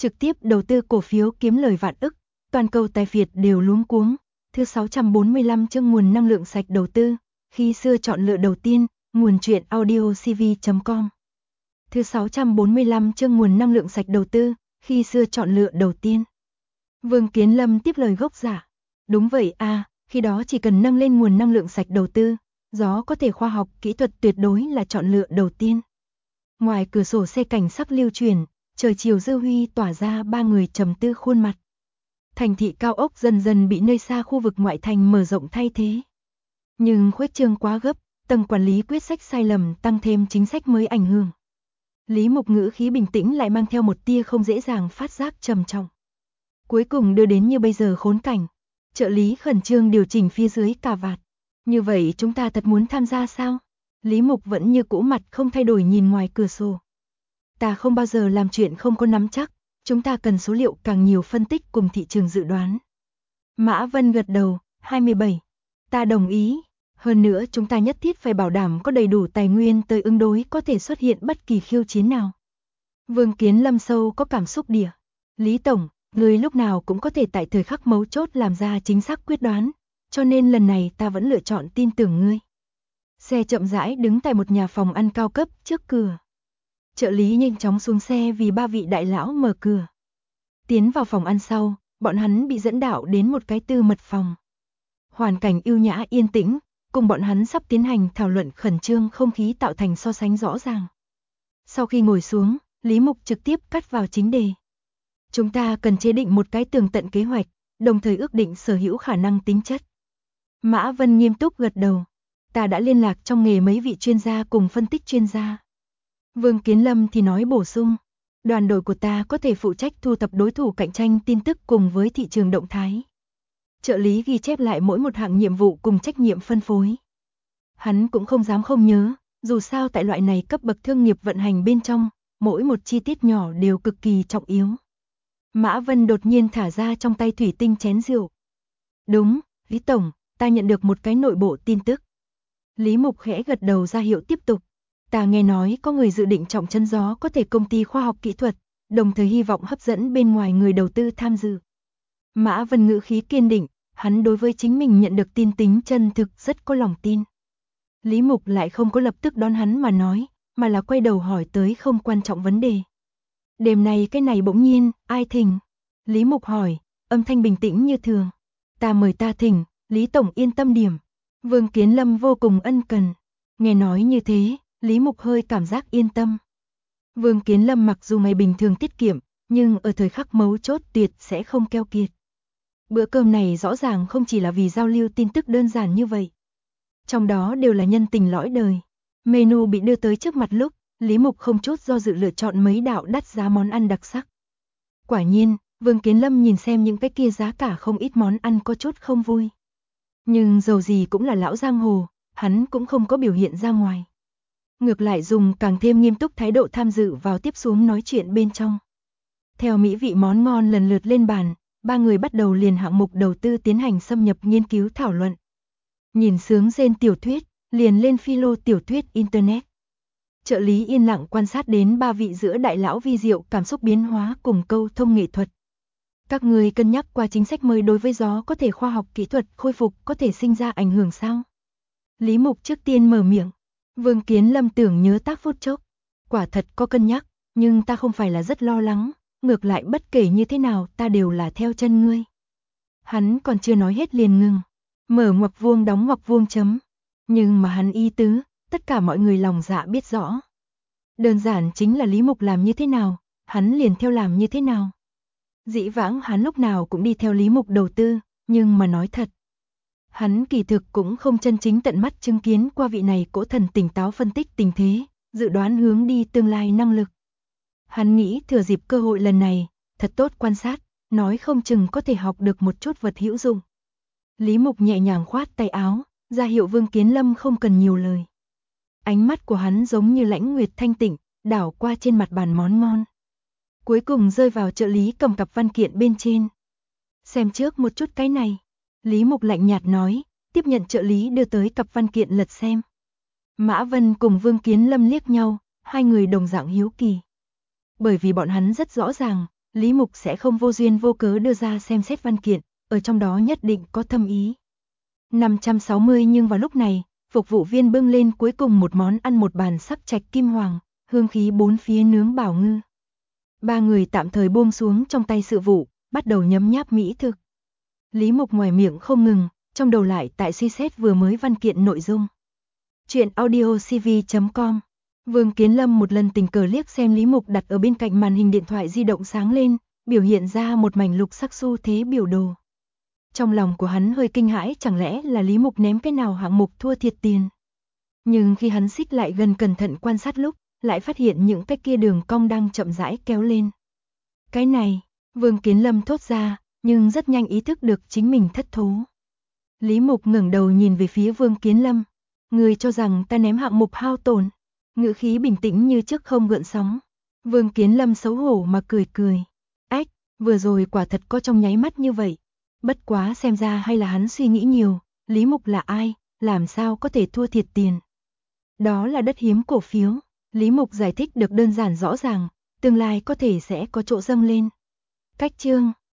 trực tiếp đầu tư cổ phiếu kiếm lời vạn ức, toàn cầu tài phiệt đều luống cuống. Thứ 645 chương nguồn năng lượng sạch đầu tư, khi xưa chọn lựa đầu tiên, nguồn truyện audio cv.com. Thứ 645 chương nguồn năng lượng sạch đầu tư, khi xưa chọn lựa đầu tiên. Vương Kiến Lâm tiếp lời gốc giả. Đúng vậy à, khi đó chỉ cần nâng lên nguồn năng lượng sạch đầu tư, gió có thể khoa học kỹ thuật tuyệt đối là chọn lựa đầu tiên. Ngoài cửa sổ xe cảnh sắc lưu chuyển, trời chiều dư huy tỏa ra ba người trầm tư khuôn mặt. Thành thị cao ốc dần dần bị nơi xa khu vực ngoại thành mở rộng thay thế. Nhưng khuếch trương quá gấp, tầng quản lý quyết sách sai lầm tăng thêm chính sách mới ảnh hưởng. Lý Mục ngữ khí bình tĩnh lại mang theo một tia không dễ dàng phát giác trầm trọng. Cuối cùng đưa đến như bây giờ khốn cảnh. Trợ lý khẩn trương điều chỉnh phía dưới cà vạt. Như vậy chúng ta thật muốn tham gia sao? Lý Mục vẫn như cũ mặt không thay đổi nhìn ngoài cửa sổ. Ta không bao giờ làm chuyện không có nắm chắc. Chúng ta cần số liệu càng nhiều phân tích cùng thị trường dự đoán. Mã Vân gật đầu, 27. Ta đồng ý. Hơn nữa chúng ta nhất thiết phải bảo đảm có đầy đủ tài nguyên tới ứng đối có thể xuất hiện bất kỳ khiêu chiến nào. Vương Kiến Lâm sâu có cảm xúc đỉa. Lý Tổng, người lúc nào cũng có thể tại thời khắc mấu chốt làm ra chính xác quyết đoán. Cho nên lần này ta vẫn lựa chọn tin tưởng ngươi. Xe chậm rãi đứng tại một nhà phòng ăn cao cấp trước cửa. Trợ lý nhanh chóng xuống xe vì ba vị đại lão mở cửa. Tiến vào phòng ăn sau, bọn hắn bị dẫn đạo đến một cái tư mật phòng. Hoàn cảnh ưu nhã yên tĩnh, cùng bọn hắn sắp tiến hành thảo luận khẩn trương không khí tạo thành so sánh rõ ràng. Sau khi ngồi xuống, Lý Mục trực tiếp cắt vào chính đề. Chúng ta cần chế định một cái tường tận kế hoạch, đồng thời ước định sở hữu khả năng tính chất. Mã Vân nghiêm túc gật đầu. Ta đã liên lạc trong nghề mấy vị chuyên gia cùng phân tích chuyên gia. Vương Kiến Lâm thì nói bổ sung. Đoàn đội của ta có thể phụ trách thu thập đối thủ cạnh tranh tin tức cùng với thị trường động thái. Trợ lý ghi chép lại mỗi một hạng nhiệm vụ cùng trách nhiệm phân phối. Hắn cũng không dám không nhớ, dù sao tại loại này cấp bậc thương nghiệp vận hành bên trong, mỗi một chi tiết nhỏ đều cực kỳ trọng yếu. Mã Vân đột nhiên thả ra trong tay thủy tinh chén rượu. Đúng, Lý Tổng, ta nhận được một cái nội bộ tin tức. Lý Mục khẽ gật đầu ra hiệu tiếp tục. Ta nghe nói có người dự định trọng chân gió có thể công ty khoa học kỹ thuật, đồng thời hy vọng hấp dẫn bên ngoài người đầu tư tham dự. Mã Vân ngữ khí kiên định, hắn đối với chính mình nhận được tin tính chân thực rất có lòng tin. Lý Mục lại không có lập tức đón hắn mà nói, mà là quay đầu hỏi tới không quan trọng vấn đề. Đêm nay cái này bỗng nhiên, ai thỉnh? Lý Mục hỏi, âm thanh bình tĩnh như thường. Ta mời ta thỉnh, Lý Tổng yên tâm điểm. Vương Kiến Lâm vô cùng ân cần. Nghe nói như thế, Lý Mục hơi cảm giác yên tâm. Vương Kiến Lâm mặc dù ngày bình thường tiết kiệm, nhưng ở thời khắc mấu chốt tuyệt sẽ không keo kiệt. Bữa cơm này rõ ràng không chỉ là vì giao lưu tin tức đơn giản như vậy. Trong đó đều là nhân tình lõi đời. Menu bị đưa tới trước mặt lúc, Lý Mục không chút do dự lựa chọn mấy đạo đắt giá món ăn đặc sắc. Quả nhiên, Vương Kiến Lâm nhìn xem những cái kia giá cả không ít món ăn có chút không vui. Nhưng dầu gì cũng là lão giang hồ, hắn cũng không có biểu hiện ra ngoài. Ngược lại dùng càng thêm nghiêm túc thái độ tham dự vào tiếp xuống nói chuyện bên trong. Theo mỹ vị món ngon lần lượt lên bàn, ba người bắt đầu liền hạng mục đầu tư tiến hành xâm nhập nghiên cứu thảo luận. Nhìn sướng rên tiểu thuyết, liền lên philo tiểu thuyết internet. Trợ lý yên lặng quan sát đến ba vị giữa đại lão vi diệu cảm xúc biến hóa cùng câu thông nghệ thuật. Các người cân nhắc qua chính sách mới đối với gió có thể khoa học kỹ thuật khôi phục có thể sinh ra ảnh hưởng sao? Lý Mục trước tiên mở miệng. Vương Kiến Lâm tưởng nhớ tác phút chốc. Quả thật có cân nhắc, nhưng ta không phải là rất lo lắng, ngược lại bất kể như thế nào ta đều là theo chân ngươi. Hắn còn chưa nói hết liền ngừng. Mở ngoặc vuông đóng ngoặc vuông chấm. Nhưng mà hắn ý tứ, tất cả mọi người lòng dạ biết rõ. Đơn giản chính là Lý Mục làm như thế nào, hắn liền theo làm như thế nào. Dĩ vãng hắn lúc nào cũng đi theo Lý Mục đầu tư, nhưng mà nói thật. Hắn kỳ thực cũng không chân chính tận mắt chứng kiến qua vị này cỗ thần tỉnh táo phân tích tình thế, dự đoán hướng đi tương lai năng lực. Hắn nghĩ thừa dịp cơ hội lần này, thật tốt quan sát, nói không chừng có thể học được một chút vật hữu dụng. Lý Mục nhẹ nhàng khoát tay áo, ra hiệu Vương Kiến Lâm không cần nhiều lời. Ánh mắt của hắn giống như lãnh nguyệt thanh tịnh, đảo qua trên mặt bàn món ngon. Cuối cùng rơi vào trợ lý cầm cặp văn kiện bên trên. Xem trước một chút cái này. Lý Mục lạnh nhạt nói, tiếp nhận trợ lý đưa tới cặp văn kiện lật xem. Mã Vân cùng Vương Kiến Lâm liếc nhau, hai người đồng dạng hiếu kỳ. Bởi vì bọn hắn rất rõ ràng, Lý Mục sẽ không vô duyên vô cớ đưa ra xem xét văn kiện, ở trong đó nhất định có thâm ý. 560 nhưng vào lúc này, phục vụ viên bưng lên cuối cùng một món ăn, một bàn sắc trạch kim hoàng, hương khí bốn phía nướng bảo ngư. Ba người tạm thời buông xuống trong tay sự vụ, bắt đầu nhấm nháp mỹ thực. Lý Mục ngoài miệng không ngừng, trong đầu lại tại suy xét vừa mới văn kiện nội dung. Chuyện audiocv.com. Vương Kiến Lâm một lần tình cờ liếc xem Lý Mục đặt ở bên cạnh màn hình điện thoại di động sáng lên, biểu hiện ra một mảnh lục sắc xu thế biểu đồ. Trong lòng của hắn hơi kinh hãi, chẳng lẽ là Lý Mục ném cái nào hạng mục thua thiệt tiền. Nhưng khi hắn xích lại gần cẩn thận quan sát lúc, lại phát hiện những cái kia đường cong đang chậm rãi kéo lên. Cái này, Vương Kiến Lâm thốt ra, nhưng rất nhanh ý thức được chính mình thất thố. Lý Mục ngẩng đầu nhìn về phía Vương Kiến Lâm. Người cho rằng ta ném hạng mục hao tổn. Ngữ khí bình tĩnh như trước không gợn sóng. Vương Kiến Lâm xấu hổ mà cười cười. Ách, vừa rồi quả thật có trong nháy mắt như vậy. Bất quá xem ra hay là hắn suy nghĩ nhiều. Lý Mục là ai, làm sao có thể thua thiệt tiền. Đó là đất hiếm cổ phiếu. Lý Mục giải thích được đơn giản rõ ràng, tương lai có thể sẽ có chỗ dâng lên. Cách chương